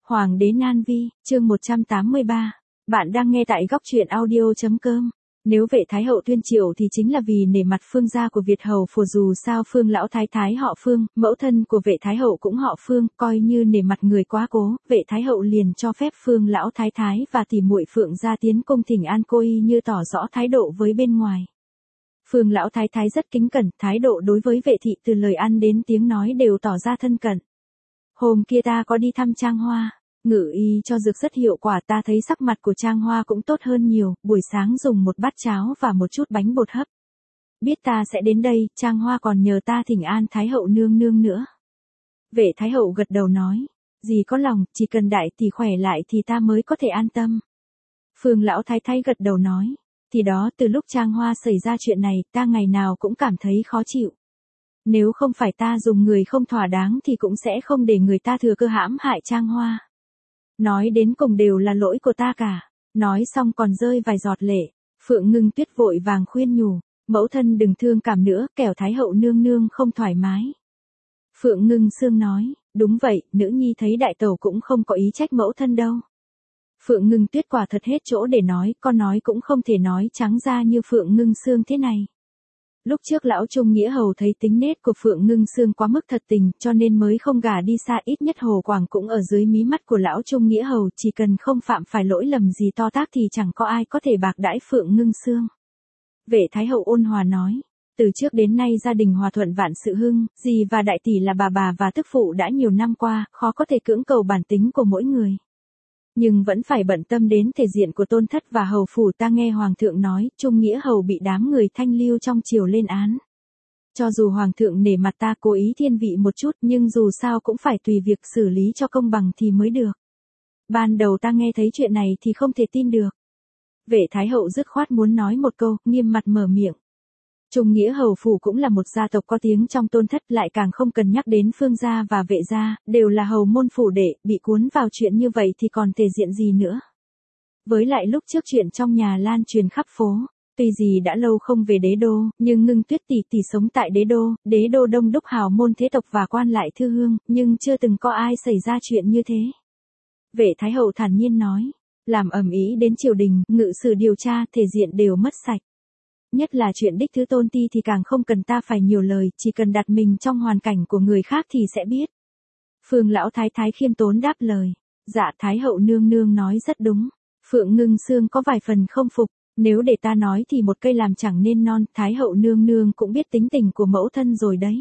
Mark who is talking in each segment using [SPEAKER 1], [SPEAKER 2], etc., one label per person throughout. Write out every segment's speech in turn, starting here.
[SPEAKER 1] Hoàng đế Nan Vi, chương 183. Bạn đang nghe tại góc truyện audio.com. Nếu vệ thái hậu tuyên triệu thì chính là vì nể mặt Phương gia của Việt hầu phủ, dù sao Phương lão thái thái họ Phương, mẫu thân của vệ thái hậu cũng họ Phương, coi như nể mặt người quá cố, vệ thái hậu liền cho phép Phương lão thái thái và tỷ muội Phượng gia tiến cung thỉnh an cô y, như tỏ rõ thái độ với bên ngoài. Phương lão thái thái rất kính cẩn, thái độ đối với vệ thị từ lời ăn đến tiếng nói đều tỏ ra thân cận. Hôm kia ta có đi thăm Trang Hoa, ngự y cho dược rất hiệu quả, ta thấy sắc mặt của Trang Hoa cũng tốt hơn nhiều, buổi sáng dùng một bát cháo và một chút bánh bột hấp. Biết ta sẽ đến đây, Trang Hoa còn nhờ ta thỉnh an Thái hậu nương nương nữa. Vệ Thái hậu gật đầu nói, dì có lòng, chỉ cần đại tỷ khỏe lại thì ta mới có thể an tâm. Phương lão thái thái gật đầu nói, thì đó, từ lúc Trang Hoa xảy ra chuyện này, ta ngày nào cũng cảm thấy khó chịu. Nếu không phải ta dùng người không thỏa đáng thì cũng sẽ không để người ta thừa cơ hãm hại Trang Hoa. Nói đến cùng đều là lỗi của ta cả. Nói xong còn rơi vài giọt lệ. Phượng Ngưng Tuyết vội vàng khuyên nhủ, mẫu thân đừng thương cảm nữa, kẻo Thái hậu nương nương không thoải mái. Phượng Ngưng Sương nói, đúng vậy, nữ nhi thấy đại tẩu cũng không có ý trách mẫu thân đâu. Phượng Ngưng Tuyết quả thật hết chỗ để nói, con nói cũng không thể nói trắng ra như Phượng Ngưng Sương thế này. Lúc trước lão Trung Nghĩa Hầu thấy tính nết của Phượng Ngưng Sương quá mức thật tình, cho nên mới không gả đi xa, ít nhất Hồ Quảng cũng ở dưới mí mắt của lão Trung Nghĩa Hầu, chỉ cần không phạm phải lỗi lầm gì to tát thì chẳng có ai có thể bạc đãi Phượng Ngưng Sương. Vệ Thái hậu ôn hòa nói, từ trước đến nay gia đình hòa thuận vạn sự hưng, dì và đại tỷ là bà và tức phụ đã nhiều năm qua, khó có thể cưỡng cầu bản tính của mỗi người. Nhưng vẫn phải bận tâm đến thể diện của tôn thất và hầu phủ, ta nghe hoàng thượng nói, Trung Nghĩa Hầu bị đám người thanh lưu trong triều lên án. Cho dù hoàng thượng nể mặt ta cố ý thiên vị một chút, nhưng dù sao cũng phải tùy việc xử lý cho công bằng thì mới được. Ban đầu ta nghe thấy chuyện này thì không thể tin được. Vệ Thái hậu dứt khoát muốn nói một câu, nghiêm mặt mở miệng. Trung Nghĩa Hầu phủ cũng là một gia tộc có tiếng trong tôn thất, lại càng không cần nhắc đến Phương gia và Vệ gia, đều là hầu môn phủ đệ, bị cuốn vào chuyện như vậy thì còn thể diện gì nữa. Với lại lúc trước chuyện trong nhà lan truyền khắp phố, tuy gì đã lâu không về đế đô, nhưng Ngưng Tuyết tỷ sống tại đế đô đông đúc hào môn thế tộc và quan lại thư hương, nhưng chưa từng có ai xảy ra chuyện như thế. Vệ Thái hậu thản nhiên nói, làm ầm ĩ đến triều đình, ngự sử điều tra, thể diện đều mất sạch. Nhất là chuyện đích thứ tôn ti thì càng không cần ta phải nhiều lời, chỉ cần đặt mình trong hoàn cảnh của người khác thì sẽ biết. Phương lão thái thái khiêm tốn đáp lời, dạ Thái hậu nương nương nói rất đúng. Phượng Ngưng Sương có vài phần không phục, nếu để ta nói thì một cây làm chẳng nên non, Thái hậu nương nương cũng biết tính tình của mẫu thân rồi đấy.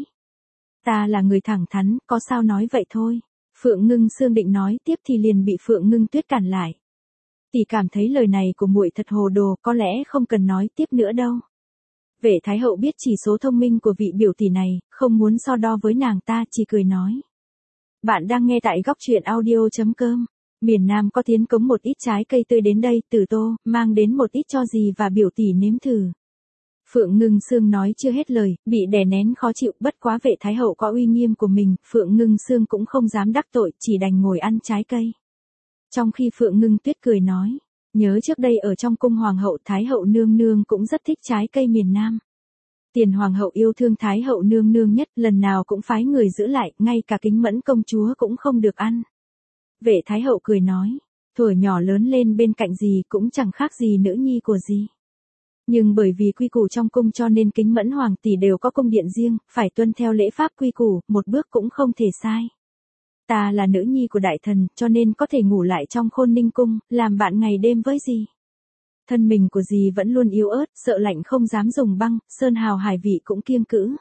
[SPEAKER 1] Ta là người thẳng thắn, có sao nói vậy thôi. Phượng Ngưng Sương định nói tiếp thì liền bị Phượng Ngưng Tuyết cản lại. Tỷ cảm thấy lời này của muội thật hồ đồ, có lẽ không cần nói tiếp nữa đâu. Vệ Thái hậu biết chỉ số thông minh của vị biểu tỷ này, không muốn so đo với nàng ta, chỉ cười nói. Bạn đang nghe tại góc truyện audio.com. Miền Nam có tiến cống một ít trái cây tươi đến đây, từ Tô, mang đến một ít cho dì và biểu tỷ nếm thử. Phượng Ngưng Sương nói chưa hết lời, bị đè nén khó chịu, bất quá Vệ Thái hậu có uy nghiêm của mình, Phượng Ngưng Sương cũng không dám đắc tội, chỉ đành ngồi ăn trái cây. Trong khi Phượng Ngưng Tuyết cười nói, nhớ trước đây ở trong cung hoàng hậu, Thái hậu nương nương cũng rất thích trái cây miền Nam. Tiền hoàng hậu yêu thương Thái hậu nương nương nhất, lần nào cũng phái người giữ lại, ngay cả Kính Mẫn công chúa cũng không được ăn. Vệ Thái hậu cười nói, thuở nhỏ lớn lên bên cạnh dì cũng chẳng khác gì nữ nhi của dì. Nhưng bởi vì quy củ trong cung cho nên Kính Mẫn hoàng tỷ đều có cung điện riêng, phải tuân theo lễ pháp quy củ, một bước cũng không thể sai. Ta là nữ nhi của đại thần, cho nên có thể ngủ lại trong Khôn Ninh cung, làm bạn ngày đêm với dì. Thân mình của dì vẫn luôn yếu ớt, sợ lạnh không dám dùng băng, sơn hào hải vị cũng kiêng cữ.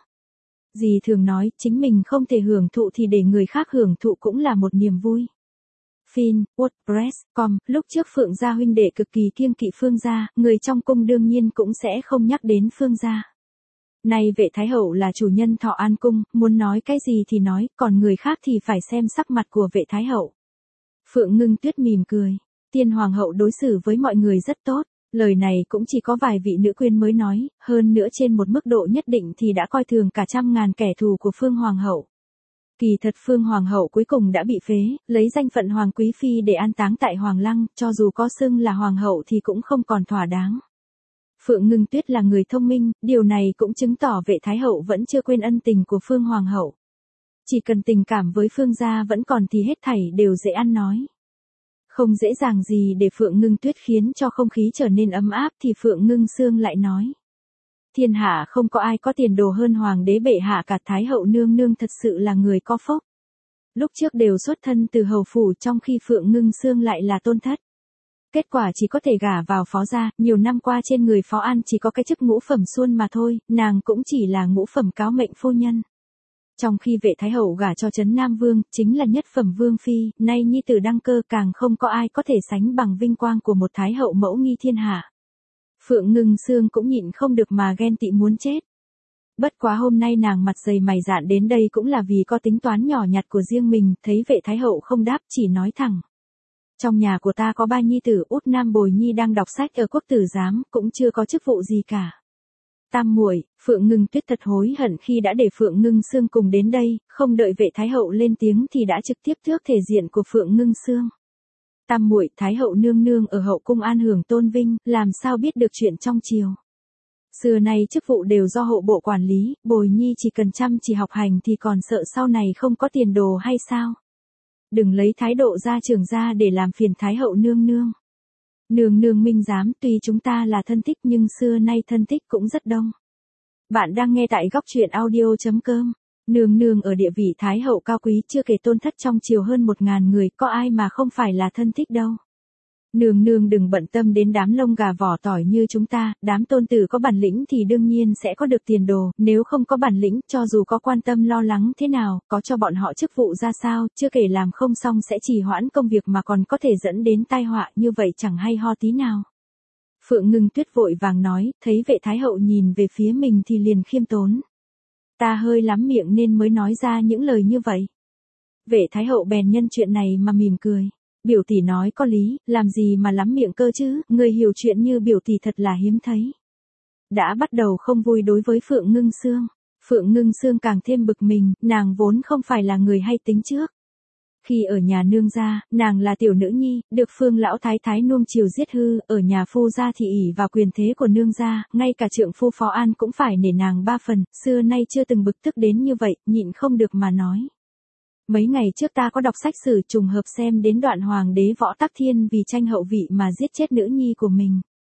[SPEAKER 1] Dì thường nói, chính mình không thể hưởng thụ thì để người khác hưởng thụ cũng là một niềm vui. Fin, WordPress.com, lúc trước Phượng gia huynh đệ cực kỳ kiêng kỵ Phương gia, người trong cung đương nhiên cũng sẽ không nhắc đến Phương gia. Nay Vệ Thái hậu là chủ nhân Thọ An cung, muốn nói cái gì thì nói, còn người khác thì phải xem sắc mặt của Vệ Thái hậu. Phượng Ngưng Tuyết mỉm cười, Tiên hoàng hậu đối xử với mọi người rất tốt, lời này cũng chỉ có vài vị nữ quyến mới nói, hơn nữa trên một mức độ nhất định thì đã coi thường cả trăm ngàn kẻ thù của Phương hoàng hậu. Kỳ thật Phương hoàng hậu cuối cùng đã bị phế, lấy danh phận hoàng quý phi để an táng tại Hoàng Lăng, cho dù có xưng là hoàng hậu thì cũng không còn thỏa đáng. Phượng Ngưng Tuyết là người thông minh, điều này cũng chứng tỏ Vệ Thái hậu vẫn chưa quên ân tình của Phương hoàng hậu. Chỉ cần tình cảm với Phương gia vẫn còn thì hết thảy đều dễ ăn nói. Không dễ dàng gì để Phượng Ngưng Tuyết khiến cho không khí trở nên ấm áp thì Phượng Ngưng Sương lại nói. Thiên hạ không có ai có tiền đồ hơn hoàng đế bệ hạ cả, Thái hậu nương nương thật sự là người có phúc. Lúc trước đều xuất thân từ hầu phủ trong khi Phượng Ngưng Sương lại là tôn thất. Kết quả chỉ có thể gả vào phó gia, nhiều năm qua trên người phó an chỉ có cái chức ngũ phẩm xuân mà thôi, nàng cũng chỉ là ngũ phẩm cáo mệnh phu nhân. Trong khi Vệ Thái hậu gả cho Trấn Nam Vương, chính là nhất phẩm vương phi, nay nhi tử đăng cơ càng không có ai có thể sánh bằng vinh quang của một Thái hậu mẫu nghi thiên hạ. Phượng Ngưng Sương cũng nhịn không được mà ghen tị muốn chết. Bất quá hôm nay nàng mặt dày mày dạn đến đây cũng là vì có tính toán nhỏ nhặt của riêng mình, thấy Vệ Thái hậu không đáp chỉ nói thẳng. Trong nhà của ta có ba nhi tử, út Nam Bồi Nhi đang đọc sách ở quốc tử giám, cũng chưa có chức vụ gì cả. Tam muội, Phượng Ngưng Tuyết thật hối hận khi đã để Phượng Ngưng Sương cùng đến đây, không đợi Vệ Thái hậu lên tiếng thì đã trực tiếp tước thể diện của Phượng Ngưng Sương. Tam muội, Thái hậu nương nương ở hậu cung an hưởng tôn vinh, làm sao biết được chuyện trong triều. Xưa nay chức vụ đều do hộ bộ quản lý, Bồi Nhi chỉ cần chăm chỉ học hành thì còn sợ sau này không có tiền đồ hay sao? Đừng lấy thái độ gia trưởng ra để làm phiền Thái hậu nương nương. Nương nương minh giám, tuy chúng ta là thân thích nhưng xưa nay thân thích cũng rất đông. Bạn đang nghe tại góc truyện audio.com. Nương nương ở địa vị Thái hậu cao quý, chưa kể tôn thất trong triều hơn 1000 người, có ai mà không phải là thân thích đâu. Nương nương đừng bận tâm đến đám lông gà vỏ tỏi như chúng ta, đám tôn tử có bản lĩnh thì đương nhiên sẽ có được tiền đồ, nếu không có bản lĩnh, cho dù có quan tâm lo lắng thế nào, có cho bọn họ chức vụ ra sao, chưa kể làm không xong sẽ trì hoãn công việc mà còn có thể dẫn đến tai họa, như vậy chẳng hay ho tí nào. Phượng Ngưng Tuyết vội vàng nói, thấy Vệ Thái hậu nhìn về phía mình thì liền khiêm tốn. Ta hơi lắm miệng nên mới nói ra những lời như vậy. Vệ Thái hậu bèn nhân chuyện này mà mỉm cười. Biểu tỷ nói có lý, làm gì mà lắm miệng cơ chứ, người hiểu chuyện như biểu tỷ thật là hiếm thấy. Đã bắt đầu không vui đối với Phượng Ngưng Sương. Phượng Ngưng Sương càng thêm bực mình, nàng vốn không phải là người hay tính trước. Khi ở nhà nương gia, nàng là tiểu nữ nhi, được Phương lão thái thái nuông chiều giết hư, ở nhà phu gia thì ỷ vào quyền thế của nương gia, ngay cả trượng phu Phó An cũng phải nể nàng 3 phần, xưa nay chưa từng bực tức đến như vậy, nhịn không được mà nói. Mấy ngày trước ta có đọc sách sử trùng hợp xem đến đoạn hoàng đế Võ Tắc Thiên vì tranh hậu vị mà giết chết nữ nhi của mình.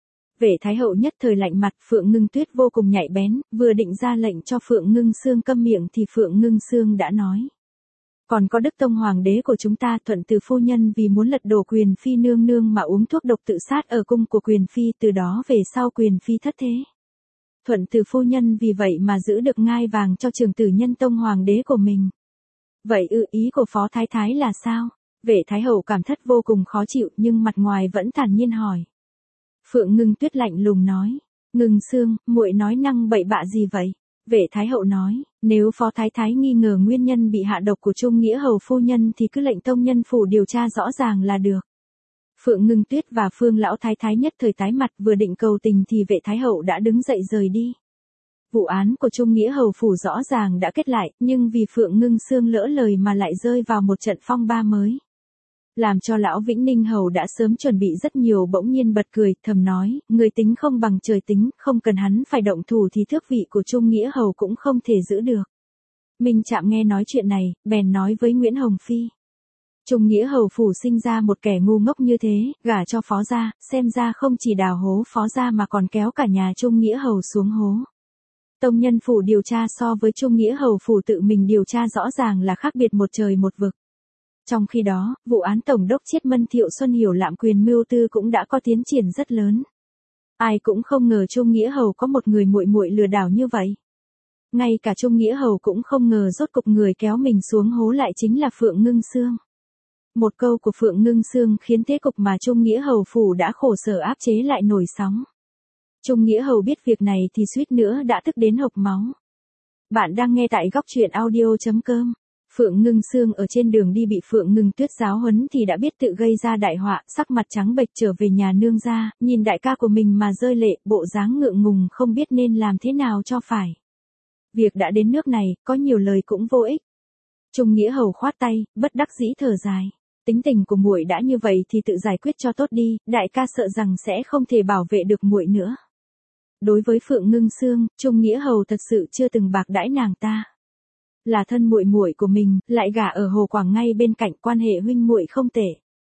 [SPEAKER 1] Vệ Thái hậu nhất thời lạnh mặt, Phượng Ngưng Tuyết vô cùng nhạy bén, vừa định ra lệnh cho Phượng Ngưng Sương câm miệng thì Phượng Ngưng Sương đã nói. Còn có Đức Tông hoàng đế của chúng ta Thuận Từ phu nhân vì muốn lật đổ quyền phi nương nương mà uống thuốc độc tự sát ở cung của quyền phi, từ đó về sau quyền phi thất thế. Thuận Từ phu nhân vì vậy mà giữ được ngai vàng cho trưởng tử Nhân Tông hoàng đế của mình. Vậy ý của Phó Thái Thái là sao? Vệ Thái hậu cảm thất vô cùng khó chịu nhưng mặt ngoài vẫn thản nhiên hỏi. Phượng Ngưng Tuyết lạnh lùng nói. Ngưng Sương, muội nói năng bậy bạ gì vậy? Vệ Thái hậu nói, nếu Phó Thái Thái nghi ngờ nguyên nhân bị hạ độc của Trung Nghĩa hầu phu nhân thì cứ lệnh tông nhân phủ điều tra rõ ràng là được. Phượng Ngưng Tuyết và Phương lão thái thái nhất thời tái mặt, vừa định cầu tình thì Vệ Thái hậu đã đứng dậy rời đi. Vụ án của Trung Nghĩa hầu phủ rõ ràng đã kết lại, nhưng vì Phượng Ngưng Sương lỡ lời mà lại rơi vào một trận phong ba mới. Làm cho lão Vĩnh Ninh hầu đã sớm chuẩn bị rất nhiều bỗng nhiên bật cười, thầm nói, người tính không bằng trời tính, không cần hắn phải động thủ thì thước vị của Trung Nghĩa hầu cũng không thể giữ được. Minh Trạm nghe nói chuyện này, bèn nói với Nguyễn Hồng Phi. Trung Nghĩa hầu phủ sinh ra một kẻ ngu ngốc như thế, gả cho Phó gia, xem ra không chỉ đào hố Phó gia mà còn kéo cả nhà Trung Nghĩa hầu xuống hố. Tông nhân phủ điều tra so với Trung Nghĩa hầu phủ tự mình điều tra rõ ràng là khác biệt một trời một vực. Trong khi đó, vụ án Tổng đốc Chiết Mân Thiệu Xuân hiểu lạm quyền mưu tư cũng đã có tiến triển rất lớn. Ai cũng không ngờ Trung Nghĩa hầu có một người muội muội lừa đảo như vậy. Ngay cả Trung Nghĩa hầu cũng không ngờ rốt cục người kéo mình xuống hố lại chính là Phượng Ngưng Sương. Một câu của Phượng Ngưng Sương khiến thế cục mà Trung Nghĩa hầu phủ đã khổ sở áp chế lại nổi sóng. Trung Nghĩa hầu biết việc này thì suýt nữa đã tức đến hộc máu. Bạn đang nghe tại góc truyện audio.com. Phượng Ngưng Sương ở trên đường đi bị Phượng Ngưng Tuyết giáo huấn thì đã biết tự gây ra đại họa, sắc mặt trắng bệch trở về nhà nương gia, nhìn đại ca của mình mà rơi lệ, bộ dáng ngượng ngùng không biết nên làm thế nào cho phải. Việc đã đến nước này, có nhiều lời cũng vô ích. Trung Nghĩa hầu khoát tay, bất đắc dĩ thở dài. Tính tình của muội đã như vậy thì tự giải quyết cho tốt đi, đại ca sợ rằng sẽ không thể bảo vệ được muội nữa. Đối với Phượng Ngưng Sương, Trung Nghĩa hầu thật sự chưa từng bạc đãi nàng ta. Là thân muội muội của mình, lại gả ở Hồ Quảng ngay bên cạnh, quan hệ huynh muội không tệ.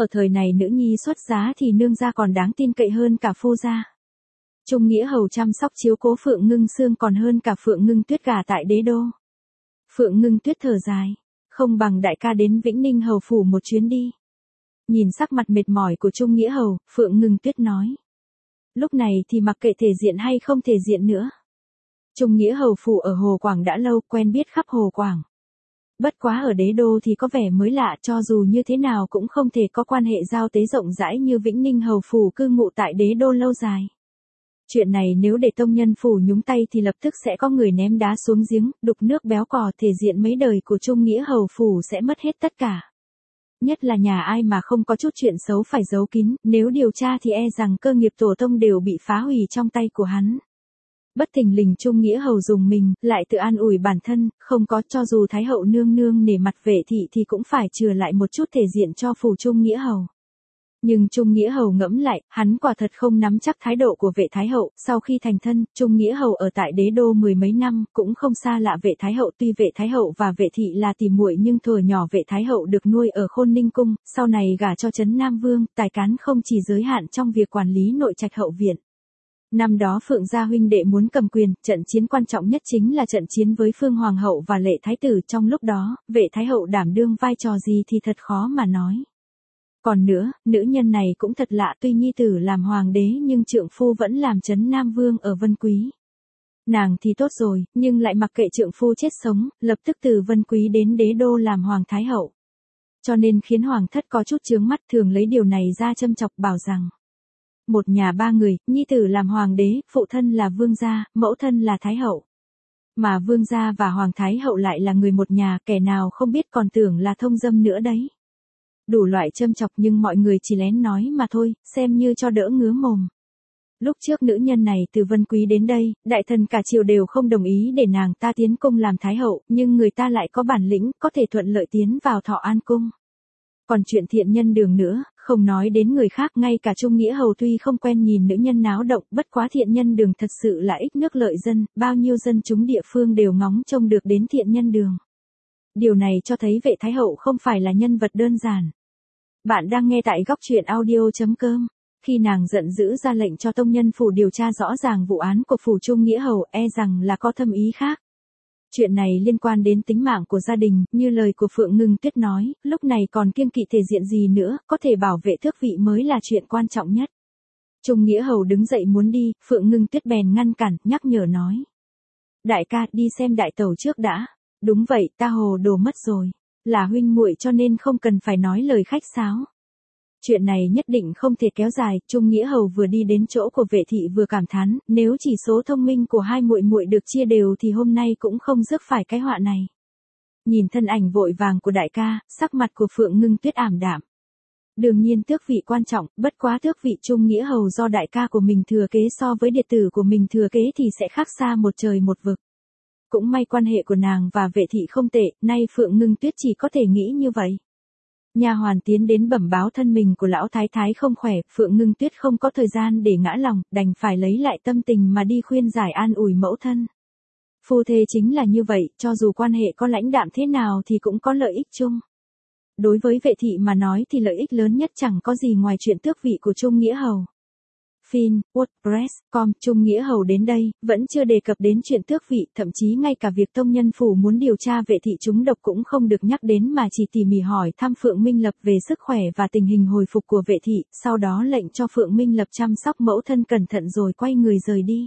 [SPEAKER 1] Ở thời này nữ nhi xuất giá thì nương gia còn đáng tin cậy hơn cả phu gia. Trung Nghĩa Hầu chăm sóc chiếu cố Phượng Ngưng Sương còn hơn cả Phượng Ngưng Tuyết gả tại đế đô. Phượng Ngưng Tuyết thở dài, không bằng đại ca đến Vĩnh Ninh Hầu phủ một chuyến đi. Nhìn sắc mặt mệt mỏi của Trung Nghĩa Hầu, Phượng Ngưng Tuyết nói. Lúc này thì mặc kệ thể diện hay không thể diện nữa. Trung Nghĩa Hầu phủ ở Hồ Quảng đã lâu, quen biết khắp Hồ Quảng. Bất quá ở đế đô thì có vẻ mới lạ, cho dù như thế nào cũng không thể có quan hệ giao tế rộng rãi như Vĩnh Ninh Hầu phủ cư ngụ tại đế đô lâu dài. Chuyện này nếu để tông nhân phủ nhúng tay thì lập tức sẽ có người ném đá xuống giếng, đục nước béo cò, thể diện mấy đời của Trung Nghĩa Hầu phủ sẽ mất hết tất cả. Nhất là nhà ai mà không có chút chuyện xấu phải giấu kín, nếu điều tra thì e rằng cơ nghiệp tổ tông đều bị phá hủy trong tay của hắn. Bất thình lình Trung Nghĩa Hầu dùng mình, lại tự an ủi bản thân, không có, cho dù Thái hậu nương nương nể mặt Vệ thị thì cũng phải chừa lại một chút thể diện cho phủ Trung Nghĩa Hầu. Nhưng Trung Nghĩa Hầu ngẫm lại, hắn quả thật không nắm chắc thái độ của Vệ Thái hậu, sau khi thành thân, Trung Nghĩa Hầu ở tại đế đô mười mấy năm, cũng không xa lạ Vệ Thái hậu, tuy Vệ Thái hậu và Vệ thị là tỉ muội nhưng thuở nhỏ Vệ Thái hậu được nuôi ở Khôn Ninh cung, sau này gả cho Trấn Nam Vương, tài cán không chỉ giới hạn trong việc quản lý nội trạch hậu viện. Năm đó Phượng gia huynh đệ muốn cầm quyền, trận chiến quan trọng nhất chính là trận chiến với Phương Hoàng hậu và Lệ Thái tử, trong lúc đó, Vệ Thái hậu đảm đương vai trò gì thì thật khó mà nói. Còn nữa, nữ nhân này cũng thật lạ, tuy nhi tử làm hoàng đế nhưng trượng phu vẫn làm Trấn Nam Vương ở Vân Quý. Nàng thì tốt rồi, nhưng lại mặc kệ trượng phu chết sống, lập tức từ Vân Quý đến đế đô làm Hoàng Thái hậu. Cho nên khiến Hoàng thất có chút chướng mắt, thường lấy điều này ra châm chọc, bảo rằng một nhà ba người, nhi tử làm hoàng đế, phụ thân là vương gia, mẫu thân là thái hậu. Mà vương gia và hoàng thái hậu lại là người một nhà, kẻ nào không biết còn tưởng là thông dâm nữa đấy. Đủ loại châm chọc nhưng mọi người chỉ lén nói mà thôi, xem như cho đỡ ngứa mồm. Lúc trước nữ nhân này từ Vân Quý đến đây, đại thần cả triều đều không đồng ý để nàng ta tiến cung làm thái hậu, nhưng người ta lại có bản lĩnh, có thể thuận lợi tiến vào Thọ An cung. Còn chuyện Thiện Nhân Đường nữa, không nói đến người khác, ngay cả Trung Nghĩa Hầu tuy không quen nhìn nữ nhân náo động, bất quá Thiện Nhân Đường thật sự là ích nước lợi dân, bao nhiêu dân chúng địa phương đều ngóng trông được đến Thiện Nhân Đường. Điều này cho thấy Vệ Thái hậu không phải là nhân vật đơn giản. Bạn đang nghe tại góc truyện audio.com. Khi nàng giận dữ ra lệnh cho tông nhân phủ điều tra rõ ràng vụ án của phủ Trung Nghĩa Hầu, e rằng là có thâm ý khác. Chuyện này liên quan đến tính mạng của gia đình, như lời của Phượng Ngưng Tuyết nói, lúc này còn kiêng kỵ thể diện gì nữa, có thể bảo vệ tước vị mới là chuyện quan trọng nhất. Trung Nghĩa Hầu đứng dậy muốn đi, Phượng Ngưng Tuyết bèn ngăn cản, nhắc nhở nói. Đại ca, đi xem đại tẩu trước đã. Đúng vậy, ta hồ đồ mất rồi. Là huynh muội cho nên không cần phải nói lời khách sáo. Chuyện này nhất định không thể kéo dài, Trung Nghĩa Hầu vừa đi đến chỗ của Vệ thị vừa cảm thán, nếu chỉ số thông minh của hai muội muội được chia đều thì hôm nay cũng không rước phải cái họa này. Nhìn thân ảnh vội vàng của đại ca, sắc mặt của Phượng Ngưng Tuyết ảm đạm. Đương nhiên tước vị quan trọng, bất quá tước vị Trung Nghĩa Hầu do đại ca của mình thừa kế so với đệ tử của mình thừa kế thì sẽ khác xa một trời một vực. Cũng may quan hệ của nàng và Vệ thị không tệ, nay Phượng Ngưng Tuyết chỉ có thể nghĩ như vậy. Nha hoàn tiến đến bẩm báo thân mình của lão thái thái không khỏe, Phượng Ngưng Tuyết không có thời gian để ngã lòng, đành phải lấy lại tâm tình mà đi khuyên giải an ủi mẫu thân. Phu thê chính là như vậy, cho dù quan hệ có lãnh đạm thế nào thì cũng có lợi ích chung. Đối với Vệ thị mà nói thì lợi ích lớn nhất chẳng có gì ngoài chuyện tước vị của Trung Nghĩa Hầu. Fin, WordPress.com, Trung Nghĩa Hầu đến đây, vẫn chưa đề cập đến chuyện tước vị, thậm chí ngay cả việc tông nhân phủ muốn điều tra Vệ thị trúng độc cũng không được nhắc đến mà chỉ tỉ mỉ hỏi thăm Phượng Minh Lập về sức khỏe và tình hình hồi phục của Vệ thị, sau đó lệnh cho Phượng Minh Lập chăm sóc mẫu thân cẩn thận rồi quay người rời đi.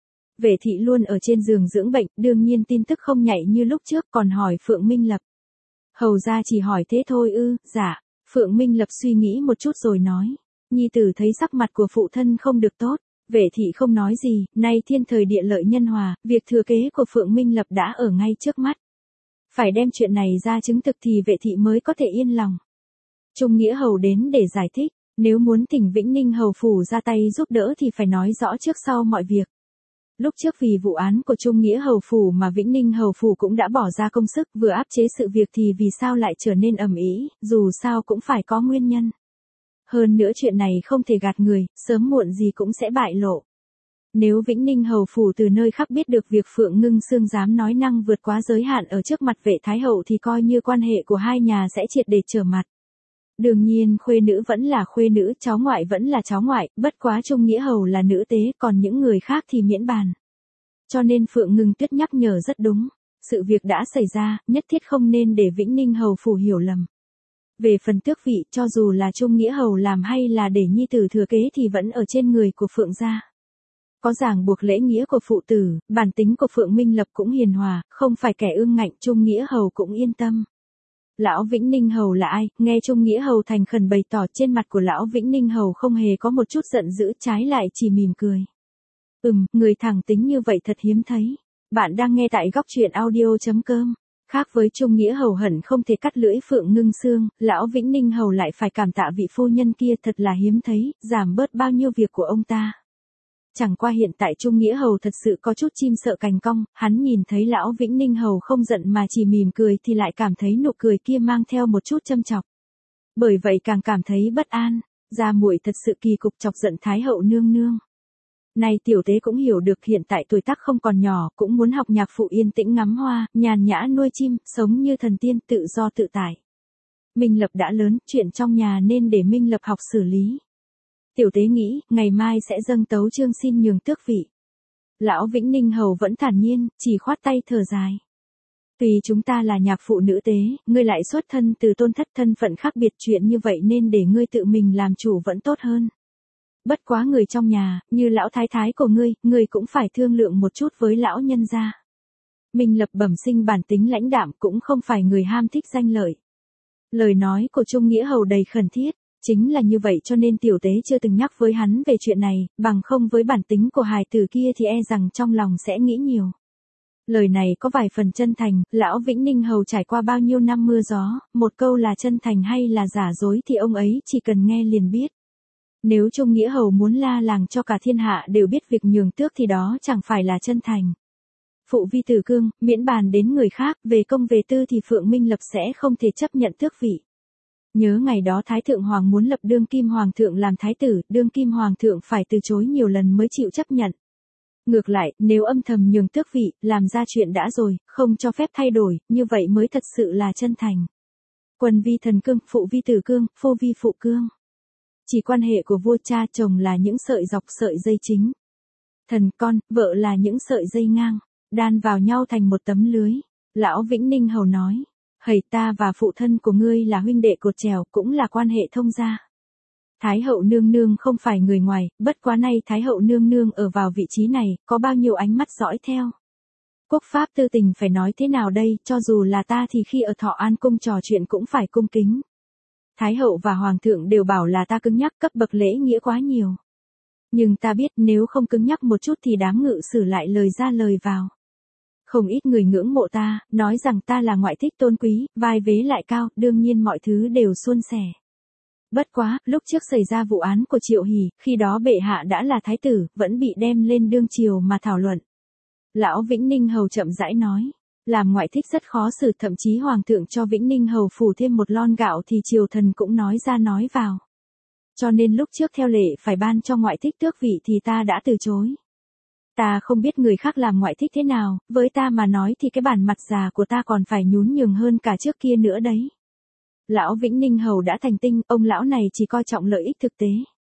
[SPEAKER 1] Vệ thị luôn ở trên giường dưỡng bệnh, đương nhiên tin tức không nhạy như lúc trước, còn hỏi Phượng Minh Lập. Hầu ra chỉ hỏi thế thôi ư? Dạ. Phượng Minh Lập suy nghĩ một chút rồi nói. Nhi tử thấy sắc mặt của phụ thân không được tốt. Vệ thị không nói gì, nay thiên thời địa lợi nhân hòa, việc thừa kế của Phượng Minh Lập đã ở ngay trước mắt. Phải đem chuyện này ra chứng thực thì Vệ thị mới có thể yên lòng. Trung Nghĩa Hầu đến để giải thích, nếu muốn thỉnh Vĩnh Ninh Hầu phủ ra tay giúp đỡ thì phải nói rõ trước sau mọi việc. Lúc trước vì vụ án của Trung Nghĩa Hầu phủ mà Vĩnh Ninh Hầu phủ cũng đã bỏ ra công sức vừa áp chế sự việc thì vì sao lại trở nên ầm ĩ, dù sao cũng phải có nguyên nhân. Hơn nữa chuyện này không thể gạt người, sớm muộn gì cũng sẽ bại lộ. Nếu Vĩnh Ninh Hầu phủ từ nơi khác biết được việc Phượng Ngưng Sương dám nói năng vượt quá giới hạn ở trước mặt Vệ Thái hậu thì coi như quan hệ của hai nhà sẽ triệt để trở mặt. Đương nhiên khuê nữ vẫn là khuê nữ, cháu ngoại vẫn là cháu ngoại, bất quá Trung Nghĩa Hầu là nữ tế, còn những người khác thì miễn bàn. Cho nên Phượng Ngưng Tuyết nhắc nhở rất đúng. Sự việc đã xảy ra, nhất thiết không nên để Vĩnh Ninh Hầu phủ hiểu lầm. Về phần tước vị, cho dù là Trung Nghĩa Hầu làm hay là để nhi tử thừa kế thì vẫn ở trên người của Phượng gia. Có ràng buộc lễ nghĩa của phụ tử, bản tính của Phượng Minh Lập cũng hiền hòa, không phải kẻ ương ngạnh, Trung Nghĩa Hầu cũng yên tâm. Lão Vĩnh Ninh Hầu là ai? Nghe Trung Nghĩa Hầu thành khẩn bày tỏ, trên mặt của lão Vĩnh Ninh Hầu không hề có một chút giận dữ, trái lại chỉ mỉm cười. Người thẳng tính như vậy thật hiếm thấy. Bạn đang nghe tại góc truyện audio.com. Khác với Trung Nghĩa Hầu hận không thể cắt lưỡi Phượng Ngưng Xương, lão Vĩnh Ninh Hầu lại phải cảm tạ vị phu nhân kia, thật là hiếm thấy, giảm bớt bao nhiêu việc của ông ta. Chẳng qua hiện tại Trung Nghĩa Hầu thật sự có chút chim sợ cành cong, hắn nhìn thấy lão Vĩnh Ninh Hầu không giận mà chỉ mỉm cười thì lại cảm thấy nụ cười kia mang theo một chút châm chọc. Bởi vậy càng cảm thấy bất an, gia muội thật sự kỳ cục chọc giận Thái hậu nương nương. Này tiểu tế cũng hiểu được hiện tại tuổi tác không còn nhỏ, cũng muốn học nhạc phụ yên tĩnh ngắm hoa, nhàn nhã nuôi chim, sống như thần tiên, tự do tự tại. Minh Lập đã lớn, chuyện trong nhà nên để Minh Lập học xử lý. Tiểu tế nghĩ, ngày mai sẽ dâng tấu chương xin nhường tước vị. Lão Vĩnh Ninh Hầu vẫn thản nhiên, chỉ khoát tay thở dài. Tùy chúng ta là nhạc phụ nữ tế, ngươi lại xuất thân từ tôn thất, thân phận khác biệt, chuyện như vậy nên để ngươi tự mình làm chủ vẫn tốt hơn. Bất quá người trong nhà, như lão thái thái của ngươi cũng phải thương lượng một chút với lão nhân gia. Minh Lập bẩm sinh bản tính lãnh đạm, cũng không phải người ham thích danh lợi. Lời nói của Trung Nghĩa Hầu đầy khẩn thiết, chính là như vậy cho nên tiểu tế chưa từng nhắc với hắn về chuyện này, bằng không với bản tính của hài tử kia thì e rằng trong lòng sẽ nghĩ nhiều. Lời này có vài phần chân thành, lão Vĩnh Ninh Hầu trải qua bao nhiêu năm mưa gió, một câu là chân thành hay là giả dối thì ông ấy chỉ cần nghe liền biết. Nếu Trung Nghĩa Hầu muốn la làng cho cả thiên hạ đều biết việc nhường tước thì đó chẳng phải là chân thành. Phụ vi tử cương, miễn bàn đến người khác, về công về tư thì Phượng Minh Lập sẽ không thể chấp nhận tước vị. Nhớ ngày đó Thái Thượng Hoàng muốn lập đương kim Hoàng thượng làm thái tử, đương kim Hoàng thượng phải từ chối nhiều lần mới chịu chấp nhận. Ngược lại, nếu âm thầm nhường tước vị, làm ra chuyện đã rồi, không cho phép thay đổi, như vậy mới thật sự là chân thành. Quân vi thần cương, phụ vi tử cương, phu vi phụ cương. Chỉ quan hệ của vua cha chồng là những sợi dọc sợi dây chính. Thần con, vợ là những sợi dây ngang, đan vào nhau thành một tấm lưới. Lão Vĩnh Ninh Hầu nói, hầy ta và phụ thân của ngươi là huynh đệ cột trèo, cũng là quan hệ thông gia. Thái hậu nương nương không phải người ngoài, bất quá nay Thái hậu nương nương ở vào vị trí này, có bao nhiêu ánh mắt dõi theo. Quốc pháp tư tình phải nói thế nào đây, cho dù là ta thì khi ở Thọ An cung trò chuyện cũng phải cung kính. Thái hậu và hoàng thượng đều bảo là ta cứng nhắc, cấp bậc lễ nghĩa quá nhiều. Nhưng ta biết nếu không cứng nhắc một chút thì đám ngự sử lại lời ra lời vào. Không ít người ngưỡng mộ ta, nói rằng ta là ngoại thích tôn quý, vai vế lại cao, đương nhiên mọi thứ đều suôn sẻ. Bất quá, lúc trước xảy ra vụ án của Triệu Hỷ, khi đó bệ hạ đã là thái tử, vẫn bị đem lên đương triều mà thảo luận. Lão Vĩnh Ninh Hầu chậm rãi nói, làm ngoại thích rất khó xử, thậm chí hoàng thượng cho Vĩnh Ninh Hầu phủ thêm một lon gạo thì triều thần cũng nói ra nói vào. Cho nên lúc trước theo lệ phải ban cho ngoại thích tước vị thì ta đã từ chối. Ta không biết người khác làm ngoại thích thế nào, với ta mà nói thì cái bản mặt già của ta còn phải nhún nhường hơn cả trước kia nữa đấy. Lão Vĩnh Ninh Hầu đã thành tinh, ông lão này chỉ coi trọng lợi ích thực tế.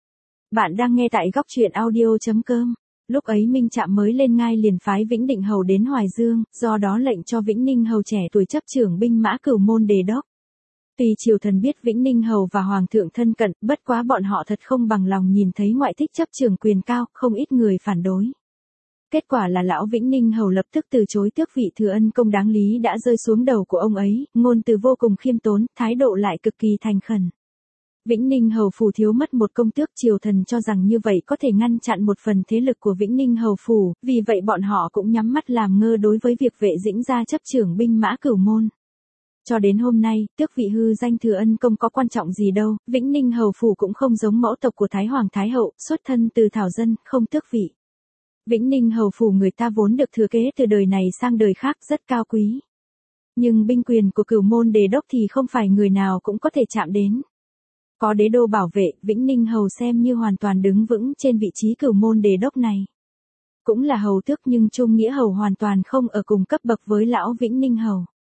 [SPEAKER 1] Bạn đang nghe tại góc truyện audio.com. Lúc ấy Minh Trạm mới lên ngai liền phái Vĩnh Định Hầu đến Hoài Dương, do đó lệnh cho Vĩnh Ninh Hầu trẻ tuổi chấp trưởng binh mã Cửu Môn Đề Đốc. Tuy triều thần biết Vĩnh Ninh Hầu và Hoàng thượng thân cận, bất quá bọn họ thật không bằng lòng nhìn thấy ngoại thích chấp trưởng quyền cao, không ít người phản đối. Kết quả là lão Vĩnh Ninh Hầu lập tức từ chối tước vị, thừa ân công đáng lý đã rơi xuống đầu của ông ấy, ngôn từ vô cùng khiêm tốn, thái độ lại cực kỳ thành khẩn. Vĩnh Ninh Hầu phủ thiếu mất một công tước, triều thần cho rằng như vậy có thể ngăn chặn một phần thế lực của Vĩnh Ninh Hầu phủ, vì vậy bọn họ cũng nhắm mắt làm ngơ đối với việc Vệ Dĩnh gia chấp trưởng binh mã Cửu Môn. Cho đến hôm nay, tước vị hư danh thừa ân công có quan trọng gì đâu, Vĩnh Ninh Hầu phủ cũng không giống mẫu tộc của Thái Hoàng Thái Hậu, xuất thân từ thảo dân, không tước vị. Vĩnh Ninh Hầu phủ người ta vốn được thừa kế từ đời này sang đời khác, rất cao quý. Nhưng binh quyền của Cửu Môn Đề Đốc thì không phải người nào cũng có thể chạm đến. Có đế đô bảo vệ, Vĩnh Ninh Hầu xem như hoàn toàn đứng vững trên vị trí Cửu Môn Đề Đốc này. Cũng là hầu tước nhưng Trung Nghĩa Hầu hoàn toàn không ở cùng cấp bậc với lão Vĩnh Ninh Hầu.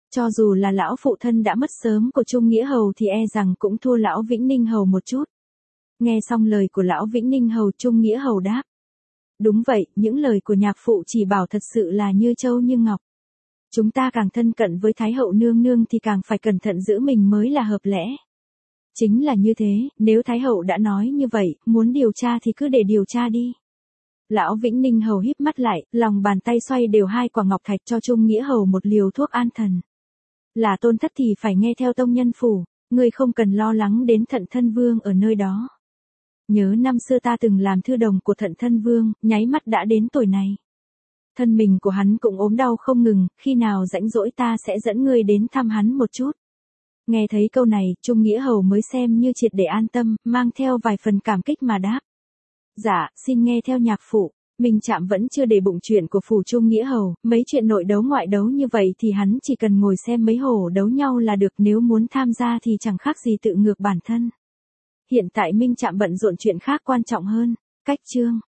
[SPEAKER 1] Cho dù là lão phụ thân đã mất sớm của Trung Nghĩa Hầu thì e rằng cũng thua lão Vĩnh Ninh Hầu một chút. Nghe xong lời của lão Vĩnh Ninh Hầu, Trung Nghĩa Hầu đáp. Đúng vậy, những lời của nhạc phụ chỉ bảo thật sự là như châu như ngọc. Chúng ta càng thân cận với Thái hậu nương nương thì càng phải cẩn thận giữ mình mới là hợp lẽ. Chính là như thế, nếu Thái hậu đã nói như vậy, muốn điều tra thì cứ để điều tra đi. Lão Vĩnh Ninh Hầu híp mắt lại, lòng bàn tay xoay đều 2 quả ngọc thạch cho Trung Nghĩa Hầu một liều thuốc an thần. Là tôn thất thì phải nghe theo tông nhân phủ, ngươi không cần lo lắng đến Thận Thân Vương ở nơi đó. Nhớ năm xưa ta từng làm thư đồng của Thận Thân Vương, nháy mắt đã đến tuổi này. Thân mình của hắn cũng ốm đau không ngừng, khi nào rảnh rỗi ta sẽ dẫn ngươi đến thăm hắn một chút. Nghe thấy câu này, Trung Nghĩa Hầu mới xem như triệt để an tâm, mang theo vài phần cảm kích mà đáp. Dạ, xin nghe theo nhạc phụ. Minh Trạm vẫn chưa để bụng chuyện của phủ Trung Nghĩa Hầu, mấy chuyện nội đấu ngoại đấu như vậy thì hắn chỉ cần ngồi xem mấy hổ đấu nhau là được, nếu muốn tham gia thì chẳng khác gì tự ngược bản thân. Hiện tại Minh Trạm bận rộn chuyện khác quan trọng hơn. Cách chương